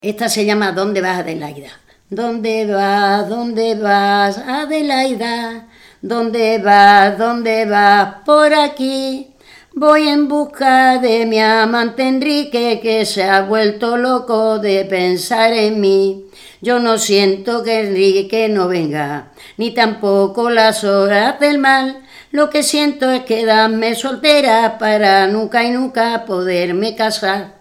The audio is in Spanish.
Esta se llama ¿Dónde vas, Adelaida? ¿Dónde vas, Adelaida? Dónde vas por aquí? Voy en busca de mi amante Enrique, que se ha vuelto loco de pensar en mí. Yo no siento que Enrique no venga, ni tampoco las horas del mal. Lo que siento es quedarme soltera para nunca y nunca poderme casar.